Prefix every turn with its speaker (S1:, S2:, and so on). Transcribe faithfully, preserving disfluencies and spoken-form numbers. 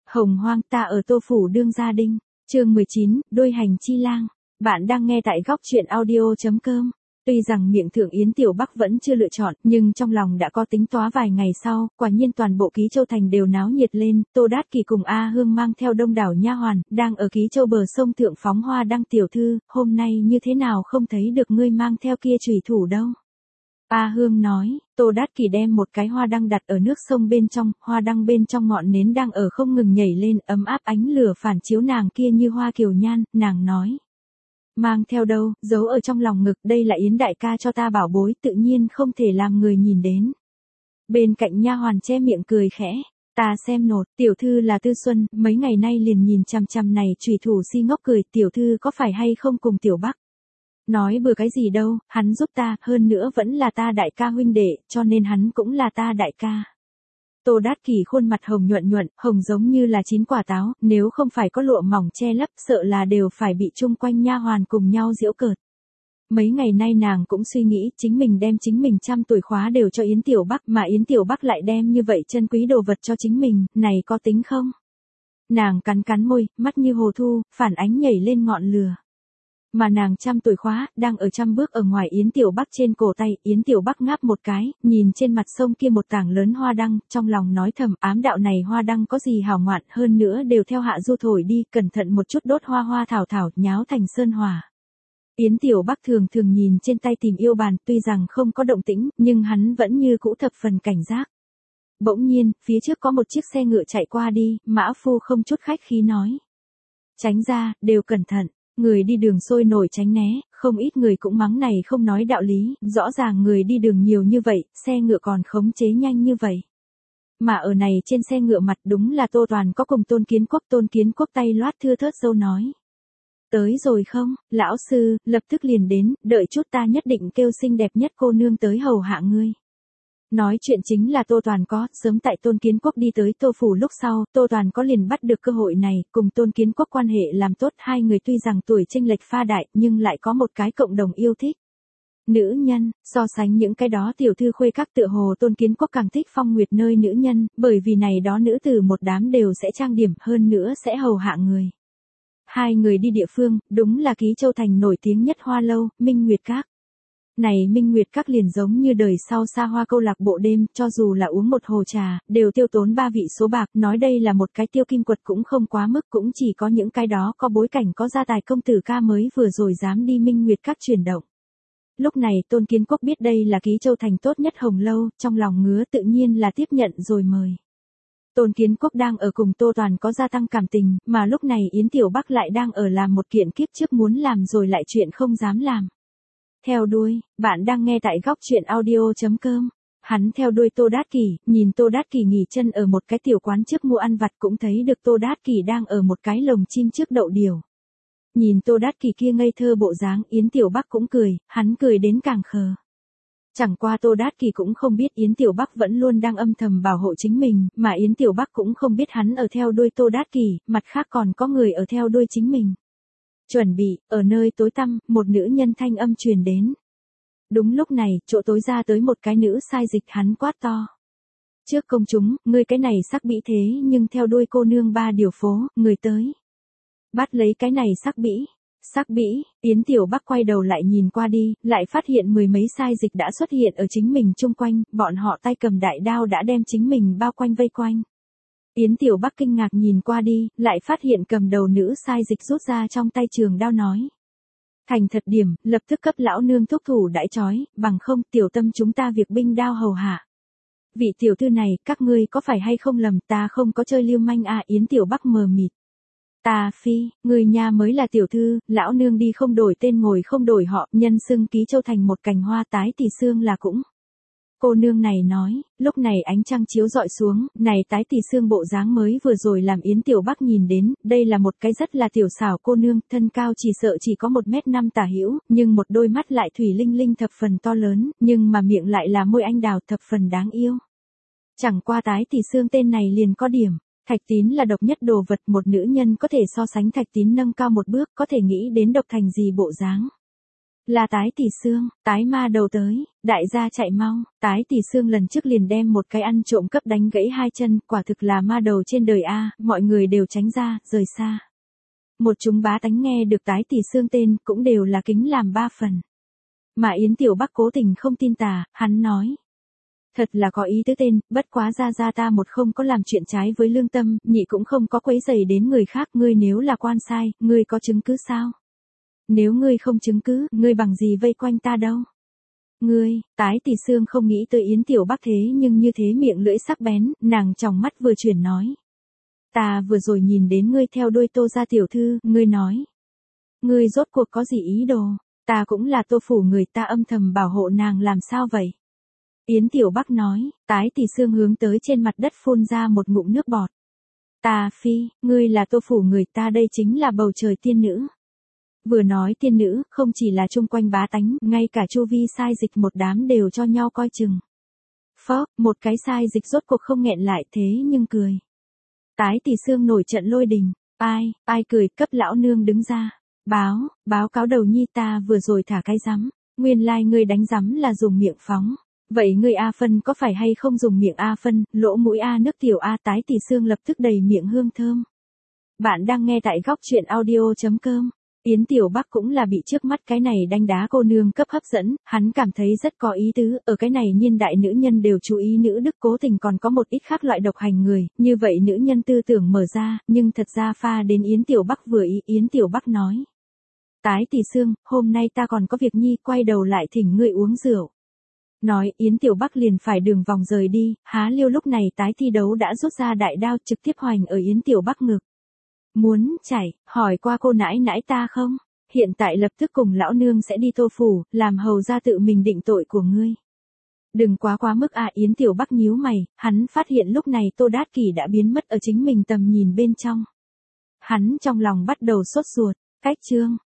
S1: Hồng hoang ta ở Tô Phủ đương gia đinh, chương mười chín, đôi hành chi lang. Bạn đang nghe tại góc truyện audio.com. Tuy rằng miệng thượng Yến Tiểu Bắc vẫn chưa lựa chọn, nhưng trong lòng đã có tính toán vài ngày sau, quả nhiên toàn bộ Ký Châu thành đều náo nhiệt lên, Tô Đát Kỷ cùng A Hương mang theo đông đảo nha hoàn, đang ở Ký Châu bờ sông thượng phóng hoa đăng. Tiểu thư, hôm nay như thế nào không thấy được ngươi mang theo kia chùy thủ đâu. A Hương nói, Tô Đát Kỷ đem một cái hoa đăng đặt ở nước sông bên trong, hoa đăng bên trong ngọn nến đang ở không ngừng nhảy lên, ấm áp ánh lửa phản chiếu nàng kia như hoa kiều nhan, nàng nói. Mang theo đâu, giấu ở trong lòng ngực, đây là Yến đại ca cho ta bảo bối, tự nhiên không thể làm người nhìn đến. Bên cạnh nha hoàn che miệng cười khẽ, ta xem nột, tiểu thư là Tư Xuân, mấy ngày nay liền nhìn chằm chằm này chùy thủ si ngốc cười, tiểu thư có phải hay không cùng Tiểu Bắc? Nói bừa cái gì đâu, hắn giúp ta, hơn nữa vẫn là ta đại ca huynh đệ, cho nên hắn cũng là ta đại ca. Tô Đát Kỷ khuôn mặt hồng nhuận nhuận, hồng giống như là chín quả táo, nếu không phải có lụa mỏng che lấp, sợ là đều phải bị chung quanh nha hoàn cùng nhau giễu cợt. Mấy ngày nay nàng cũng suy nghĩ, chính mình đem chính mình trăm tuổi khóa đều cho Yến Tiểu Bắc, mà Yến Tiểu Bắc lại đem như vậy chân quý đồ vật cho chính mình, này có tính không? Nàng cắn cắn môi, mắt như hồ thu, phản ánh nhảy lên ngọn lửa. Mà nàng trăm tuổi khóa, đang ở trăm bước ở ngoài Yến Tiểu Bắc trên cổ tay, Yến Tiểu Bắc ngáp một cái, nhìn trên mặt sông kia một tảng lớn hoa đăng, trong lòng nói thầm, ám đạo này hoa đăng có gì hào ngoạn, hơn nữa đều theo hạ du thổi đi, cẩn thận một chút đốt hoa hoa thảo thảo, nháo thành sơn hỏa. Yến Tiểu Bắc thường thường nhìn trên tay tìm yêu bàn, tuy rằng không có động tĩnh, nhưng hắn vẫn như cũ thập phần cảnh giác. Bỗng nhiên, phía trước có một chiếc xe ngựa chạy qua đi, mã phu không chút khách khí nói. Tránh ra, đều cẩn thận. Người đi đường sôi nổi tránh né, không ít người cũng mắng này không nói đạo lý, rõ ràng người đi đường nhiều như vậy, xe ngựa còn khống chế nhanh như vậy. Mà ở này trên xe ngựa mặt đúng là Tô Toàn có cùng Tôn Kiến Quốc, Tôn Kiến Quốc tay loát thưa thớt dâu nói. Tới rồi không, lão sư, lập tức liền đến, đợi chút ta nhất định kêu xinh đẹp nhất cô nương tới hầu hạ ngươi. Nói chuyện chính là Tô Toàn có, sớm tại Tôn Kiến Quốc đi tới Tô Phủ lúc sau, Tô Toàn có liền bắt được cơ hội này, cùng Tôn Kiến Quốc quan hệ làm tốt, hai người tuy rằng tuổi chênh lệch pha đại, nhưng lại có một cái cộng đồng yêu thích. Nữ nhân, so sánh những cái đó tiểu thư khuê các tựa hồ Tôn Kiến Quốc càng thích Phong Nguyệt nơi nữ nhân, bởi vì này đó nữ tử một đám đều sẽ trang điểm, hơn nữa sẽ hầu hạ người. Hai người đi địa phương, đúng là Ký Châu thành nổi tiếng nhất hoa lâu, Minh Nguyệt Các. Này Minh Nguyệt Các liền giống như đời sau xa hoa câu lạc bộ đêm, cho dù là uống một hồ trà, đều tiêu tốn ba vị số bạc, nói đây là một cái tiêu kim quật cũng không quá mức, cũng chỉ có những cái đó có bối cảnh có gia tài công tử ca mới vừa rồi dám đi Minh Nguyệt Các chuyển động. Lúc này Tôn Kiến Quốc biết đây là Ký Châu thành tốt nhất hồng lâu, trong lòng ngứa tự nhiên là tiếp nhận rồi mời. Tôn Kiến Quốc đang ở cùng Tô Toàn có gia tăng cảm tình, mà lúc này Yến Tiểu Bắc lại đang ở làm một kiện kiếp trước muốn làm rồi lại chuyện không dám làm. Theo đuôi, bạn đang nghe tại góc truyện audio.com. Hắn theo đuôi Tô Đát Kỷ, nhìn Tô Đát Kỷ nghỉ chân ở một cái tiểu quán trước mua ăn vặt, cũng thấy được Tô Đát Kỷ đang ở một cái lồng chim trước đậu điều. Nhìn Tô Đát Kỷ kia ngây thơ bộ dáng, Yến Tiểu Bắc cũng cười, hắn cười đến càng khờ. Chẳng qua Tô Đát Kỷ cũng không biết Yến Tiểu Bắc vẫn luôn đang âm thầm bảo hộ chính mình, mà Yến Tiểu Bắc cũng không biết hắn ở theo đuôi Tô Đát Kỷ, mặt khác còn có người ở theo đuôi chính mình. Chuẩn bị, ở nơi tối tăm, một nữ nhân thanh âm truyền đến. Đúng lúc này, chỗ tối ra tới một cái nữ sai dịch, hắn quát to. Trước công chúng, ngươi cái này sắc bĩ thế nhưng theo đuôi cô nương ba điều phố, người tới. Bắt lấy cái này sắc bĩ. Sắc bĩ, Yến Tiểu Bắc quay đầu lại nhìn qua đi, lại phát hiện mười mấy sai dịch đã xuất hiện ở chính mình chung quanh, bọn họ tay cầm đại đao đã đem chính mình bao quanh vây quanh. Yến Tiểu Bắc kinh ngạc nhìn qua đi, lại phát hiện cầm đầu nữ sai dịch rút ra trong tay trường đao nói. Thành thật điểm, lập tức cấp lão nương thúc thủ đãi trói, bằng không tiểu tâm chúng ta việc binh đao hầu hạ. Vị tiểu thư này, các ngươi có phải hay không lầm, ta không có chơi lưu manh à, Yến Tiểu Bắc mờ mịt. Ta phi, người nhà mới là tiểu thư, lão nương đi không đổi tên ngồi không đổi họ, nhân xưng Ký Châu thành một cành hoa tái tỷ xương là cũng. Cô nương này nói, lúc này ánh trăng chiếu dọi xuống, này tái tỷ xương bộ dáng mới vừa rồi làm Yến Tiểu Bắc nhìn đến, đây là một cái rất là tiểu xảo cô nương, thân cao chỉ sợ chỉ có một mét năm tả hữu, nhưng một đôi mắt lại thủy linh linh thập phần to lớn, nhưng mà miệng lại là môi anh đào thập phần đáng yêu. Chẳng qua tái tỷ xương tên này liền có điểm. Thạch Tín là độc nhất đồ vật, một nữ nhân có thể so sánh Thạch Tín nâng cao một bước, có thể nghĩ đến độc thành gì bộ dáng. Là Tái Tỷ Xương, Tái ma đầu tới, đại gia chạy mau, Tái Tỷ Xương lần trước liền đem một cái ăn trộm cấp đánh gãy hai chân, quả thực là ma đầu trên đời a, mọi người đều tránh ra, rời xa. Một chúng bá tánh nghe được Tái Tỷ Xương tên, cũng đều là kính làm ba phần. Mà Yến Tiểu Bắc cố tình không tin tà, hắn nói. Thật là có ý tứ tên, bất quá ra ra ta một không có làm chuyện trái với lương tâm, nhị cũng không có quấy rầy đến người khác, ngươi nếu là quan sai, ngươi có chứng cứ sao? Nếu ngươi không chứng cứ, ngươi bằng gì vây quanh ta đâu? Ngươi, Tái Tỷ Xương không nghĩ tới Yến Tiểu Bắc thế nhưng như thế miệng lưỡi sắc bén, nàng tròng mắt vừa chuyển nói. Ta vừa rồi nhìn đến ngươi theo đuôi Tô gia tiểu thư, ngươi nói. Ngươi rốt cuộc có gì ý đồ, ta cũng là Tô phủ người, ta âm thầm bảo hộ nàng làm sao vậy? Yến Tiểu Bắc nói, Tái Tỷ Xương hướng tới trên mặt đất phun ra một ngụm nước bọt. Ta phi, ngươi là Tô phủ người, ta đây chính là bầu trời tiên nữ. Vừa nói tiên nữ, không chỉ là chung quanh bá tánh, ngay cả chu vi sai dịch một đám đều cho nhau coi chừng. Phó, một cái sai dịch rốt cuộc không nghẹn lại thế nhưng cười. Tái Tỷ Xương nổi trận lôi đình, ai, ai cười, cấp lão nương đứng ra. Báo, báo cáo đầu nhi, ta vừa rồi thả cái rắm, nguyên lai like ngươi đánh rắm là dùng miệng phóng. Vậy ngươi A phân có phải hay không dùng miệng A phân, lỗ mũi A nước tiểu A? Tái Tỷ Xương lập tức đầy miệng hương thơm. Bạn đang nghe tại góc truyện audio chấm com. Yến Tiểu Bắc cũng là bị trước mắt cái này đánh đá cô nương cấp hấp dẫn, hắn cảm thấy rất có ý tứ, ở cái này niên đại nữ nhân đều chú ý nữ đức cố tình còn có một ít khác loại độc hành người, như vậy nữ nhân tư tưởng mở ra, nhưng thật ra pha đến Yến Tiểu Bắc vừa ý. Yến Tiểu Bắc nói. Tái Tỷ Xương, hôm nay ta còn có việc nhi, quay đầu lại thỉnh ngươi uống rượu. Nói, Yến Tiểu Bắc liền phải đường vòng rời đi, há liêu lúc này Tái thi đấu đã rút ra đại đao trực tiếp hoành ở Yến Tiểu Bắc ngực. Muốn chạy, hỏi qua cô nãi nãi ta không? Hiện tại lập tức cùng lão nương sẽ đi Tô phủ, làm hầu ra tự mình định tội của ngươi. Đừng quá quá mức à. Yến Tiểu Bắc nhíu mày, hắn phát hiện lúc này Tô Đát Kỷ đã biến mất ở chính mình tầm nhìn bên trong. Hắn trong lòng bắt đầu sốt ruột, cách chương.